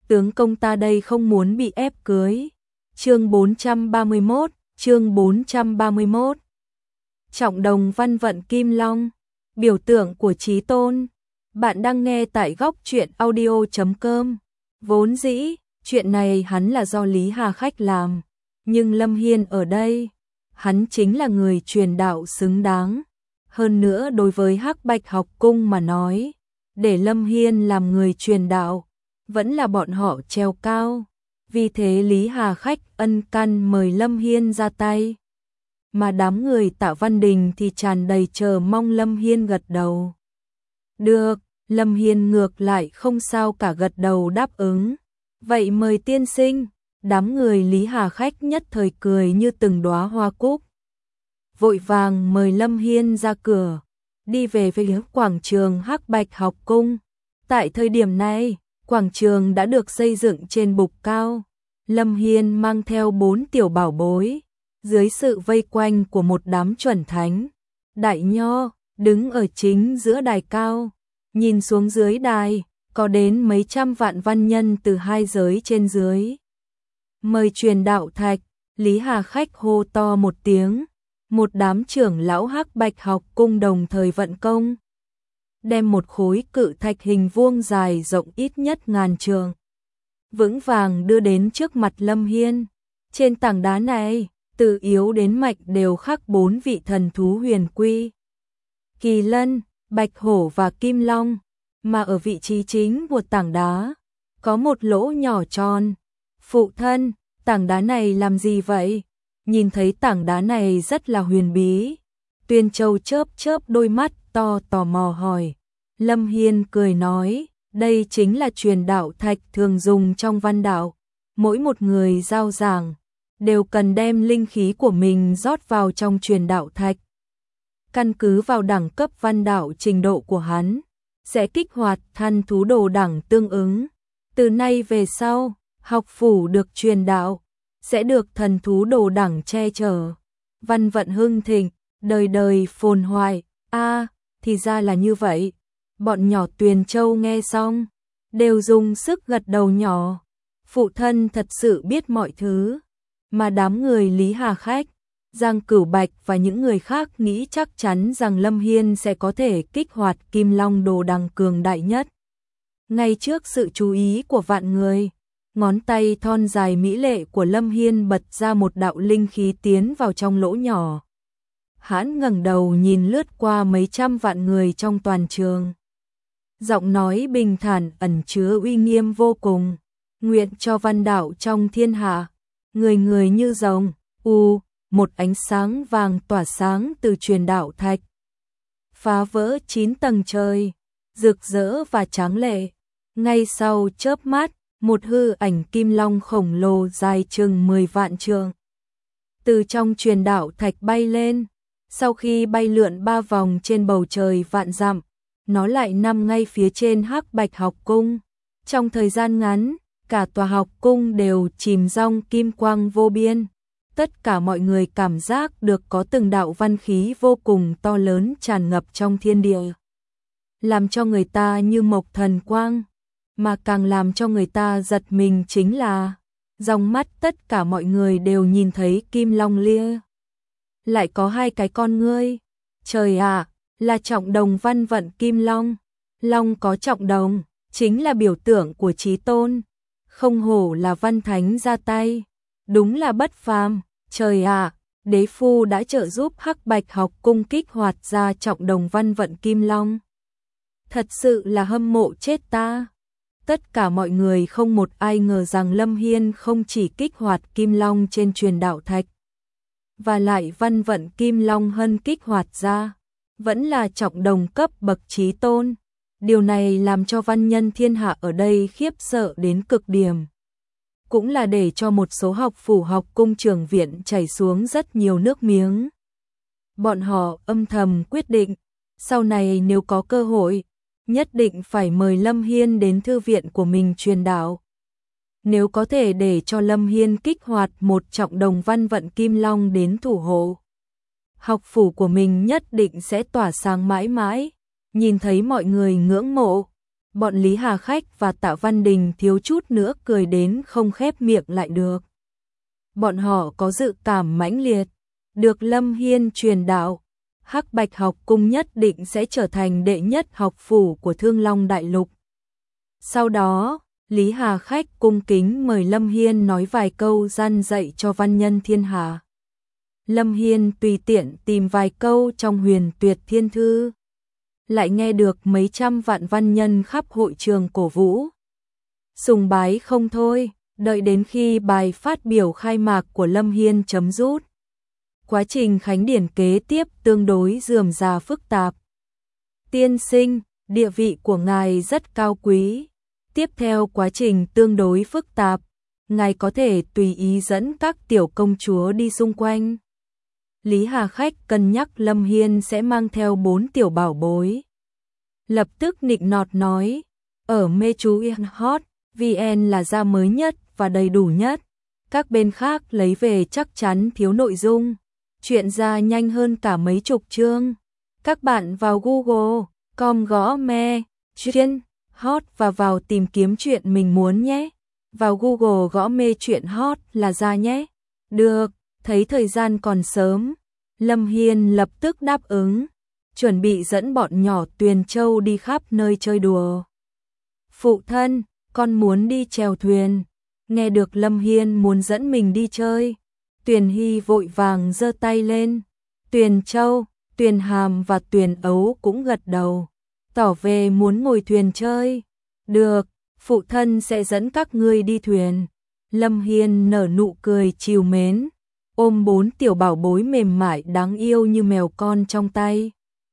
tướng công ta đây không muốn bị ép cưới. Chương 431. Trọng đồng văn vận Kim Long, biểu tượng của Chí Tôn. Bạn đang nghe tại góc truyện audio.com. Vốn dĩ, chuyện này hắn là do Lý Hà Khách làm, nhưng Lâm Hiên ở đây, hắn chính là người truyền đạo xứng đáng. Hơn nữa đối với Hắc Bạch học cung mà nói, để Lâm Hiên làm người truyền đạo, vẫn là bọn họ treo cao. Vì thế Lý Hà Khách ân căn mời Lâm Hiên ra tay. Mà đám người Tạ Văn Đình thì tràn đầy chờ mong Lâm Hiên gật đầu. Được, Lâm Hiên ngược lại không sao cả, gật đầu đáp ứng. Vậy mời tiên sinh. Đám người Lý Hà Khách nhất thời cười như từng đóa hoa cúc, vội vàng mời Lâm Hiên ra cửa, đi về phía quảng trường Hắc Bạch học cung. Tại thời điểm này, quảng trường đã được xây dựng trên bục cao. Lâm Hiên mang theo 4 tiểu bảo bối, dưới sự vây quanh của một đám chuẩn thánh, đại nho, đứng ở chính giữa đài cao. Nhìn xuống dưới đài, có đến mấy trăm vạn văn nhân từ hai giới trên dưới. Mời truyền đạo thạch. Lý Hà Khách hô to một tiếng, một đám trưởng lão Hắc Bạch học cung đồng thời vận công, đem một khối cự thạch hình vuông dài rộng ít nhất ngàn trượng, vững vàng đưa đến trước mặt Lâm Hiên. Trên tảng đá này, từ yếu đến mạnh đều khắc 4 vị thần thú huyền quy: Kỳ Lân, Bạch Hổ và Kim Long, mà ở vị trí chính của tảng đá có một lỗ nhỏ tròn. Phụ thân, tảng đá này làm gì vậy? Nhìn thấy tảng đá này rất là huyền bí, Tuyên Châu chớp chớp đôi mắt to tò mò hỏi. Lâm Hiên cười nói, đây chính là truyền đạo thạch thường dùng trong văn đạo. Mỗi một người giao giảng đều cần đem linh khí của mình rót vào trong truyền đạo thạch. Căn cứ vào đẳng cấp văn đạo trình độ của hắn, sẽ kích hoạt thần thú đồ đẳng tương ứng. Từ nay về sau, học phủ được truyền đạo sẽ được thần thú đồ đẳng che chở, văn vận hưng thịnh, đời đời phồn hoài. Thì ra là như vậy. Bọn nhỏ Tuyền Châu nghe xong, đều dùng sức gật đầu nhỏ. Phụ thân thật sự biết mọi thứ. Mà đám người Lý Hà Khách, Giang Cửu Bạch và những người khác nghĩ chắc chắn rằng Lâm Hiên sẽ có thể kích hoạt Kim Long đồ đằng cường đại nhất. Ngay trước sự chú ý của vạn người, ngón tay thon dài mỹ lệ của Lâm Hiên bật ra một đạo linh khí tiến vào trong lỗ nhỏ. Hắn ngẩng đầu nhìn lướt qua mấy trăm vạn người trong toàn trường. Giọng nói bình thản ẩn chứa uy nghiêm vô cùng. Nguyện cho văn đạo trong thiên hạ, người người như rồng. Một ánh sáng vàng tỏa sáng từ truyền đạo thạch, phá vỡ 9 tầng trời, rực rỡ và tráng lệ. Ngay sau chớp mắt, một hư ảnh kim long khổng lồ dài chừng 10 vạn trượng từ trong truyền đạo thạch bay lên. Sau khi bay lượn 3 vòng trên bầu trời vạn dặm, nó lại nằm ngay phía trên Hắc Bạch học cung. Trong thời gian ngắn, cả tòa học cung đều chìm trong kim quang vô biên. Tất cả mọi người cảm giác được có từng đạo văn khí vô cùng to lớn tràn ngập trong thiên địa, làm cho người ta như mộc thần quang. Mà càng làm cho người ta giật mình chính là, trong mắt tất cả mọi người đều nhìn thấy Kim Long lia lại có 2 cái con ngươi. Trời ạ, là trọng đồng văn vận Kim Long. Long có trọng đồng, chính là biểu tượng của Chí Tôn. Không hổ là văn thánh ra tay, đúng là bất phàm. Trời ạ, đế phu đã trợ giúp Hắc Bạch học cung kích hoạt ra trọng đồng văn vận Kim Long. Thật sự là hâm mộ chết ta. Tất cả mọi người không một ai ngờ rằng Lâm Hiên không chỉ kích hoạt Kim Long trên truyền đạo thạch, và lại văn vận Kim Long hân kích hoạt ra, vẫn là trọng đồng cấp bậc Chí Tôn. Điều này làm cho văn nhân thiên hạ ở đây khiếp sợ đến cực điểm. Cũng là để cho một số học phủ học cung trường viện chảy xuống rất nhiều nước miếng. Bọn họ âm thầm quyết định, sau này nếu có cơ hội, nhất định phải mời Lâm Hiên đến thư viện của mình truyền đạo. Nếu có thể để cho Lâm Hiên kích hoạt một trọng đồng văn vận Kim Long đến thủ hộ, học phủ của mình nhất định sẽ tỏa sáng mãi mãi. Nhìn thấy mọi người ngưỡng mộ, Bọn Lý Hà Khách và Tạ Văn Đình thiếu chút nữa cười đến không khép miệng lại được. Bọn họ có dự cảm mãnh liệt, được Lâm Hiên truyền đạo, Hắc Bạch học cung nhất định sẽ trở thành đệ nhất học phủ của Thương Long Đại Lục. Sau đó, Lý Hà Khách cung kính mời Lâm Hiên nói vài câu gian dạy cho văn nhân thiên hạ. Lâm Hiên tùy tiện tìm vài câu trong Huyền Tuyệt Thiên Thư, lại nghe được mấy trăm vạn văn nhân khắp hội trường cổ vũ. Sùng bái không thôi, đợi đến khi bài phát biểu khai mạc của Lâm Hiên chấm dứt. Quá trình khánh điển kế tiếp tương đối rườm rà phức tạp. Tiên sinh, địa vị của ngài rất cao quý. Tiếp theo quá trình tương đối phức tạp, ngài có thể tùy ý dẫn các tiểu công chúa đi xung quanh. Lý Hà Khách cân nhắc Lâm Hiên sẽ mang theo 4 tiểu bảo bối. Lập tức nịnh nọt nói, ở mê chú Yên Hot, VN là ra mới nhất và đầy đủ nhất. Các bên khác lấy về chắc chắn thiếu nội dung. Chuyện ra nhanh hơn cả mấy chục chương. Các bạn vào Google.com gõ me, chuyện, hot và vào tìm kiếm chuyện mình muốn nhé. Vào Google gõ mê chuyện hot là ra nhé. Được, thấy thời gian còn sớm. Lâm Hiên lập tức đáp ứng, chuẩn bị dẫn bọn nhỏ Tuyền Châu đi khắp nơi chơi đùa. Phụ thân, con muốn đi chèo thuyền. Nghe được Lâm Hiên muốn dẫn mình đi chơi, Tuyền Hy vội vàng giơ tay lên. Tuyền Châu, Tuyền Hàm và Tuyền Ấu cũng gật đầu, tỏ về muốn ngồi thuyền chơi. Được, phụ thân sẽ dẫn các ngươi đi thuyền. Lâm Hiên nở nụ cười trìu mến, ôm 4 tiểu bảo bối mềm mại đáng yêu như mèo con trong tay.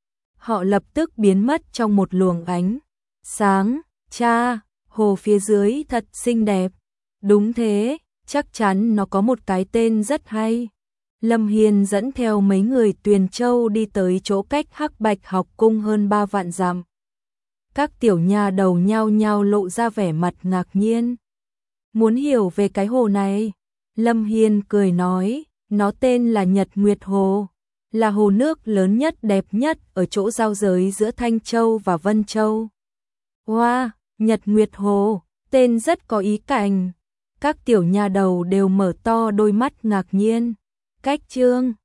Họ lập tức biến mất trong một luồng ánh sáng. Cha, hồ phía dưới thật xinh đẹp. Đúng thế, chắc chắn nó có một cái tên rất hay. Lâm Hiên dẫn theo mấy người Tuyền Châu đi tới chỗ cách Hắc Bạch học cung hơn 3 vạn dặm. Các tiểu nha đầu nhao nhao lộ ra vẻ mặt ngạc nhiên. Muốn hiểu về cái hồ này? Lâm Hiên cười nói, nó tên là Nhật Nguyệt Hồ, là hồ nước lớn nhất đẹp nhất ở chỗ giao giới giữa Thanh Châu và Vân Châu. Wow, Nhật Nguyệt Hồ, tên rất có ý cảnh. Các tiểu nha đầu đều mở to đôi mắt ngạc nhiên. Cách chương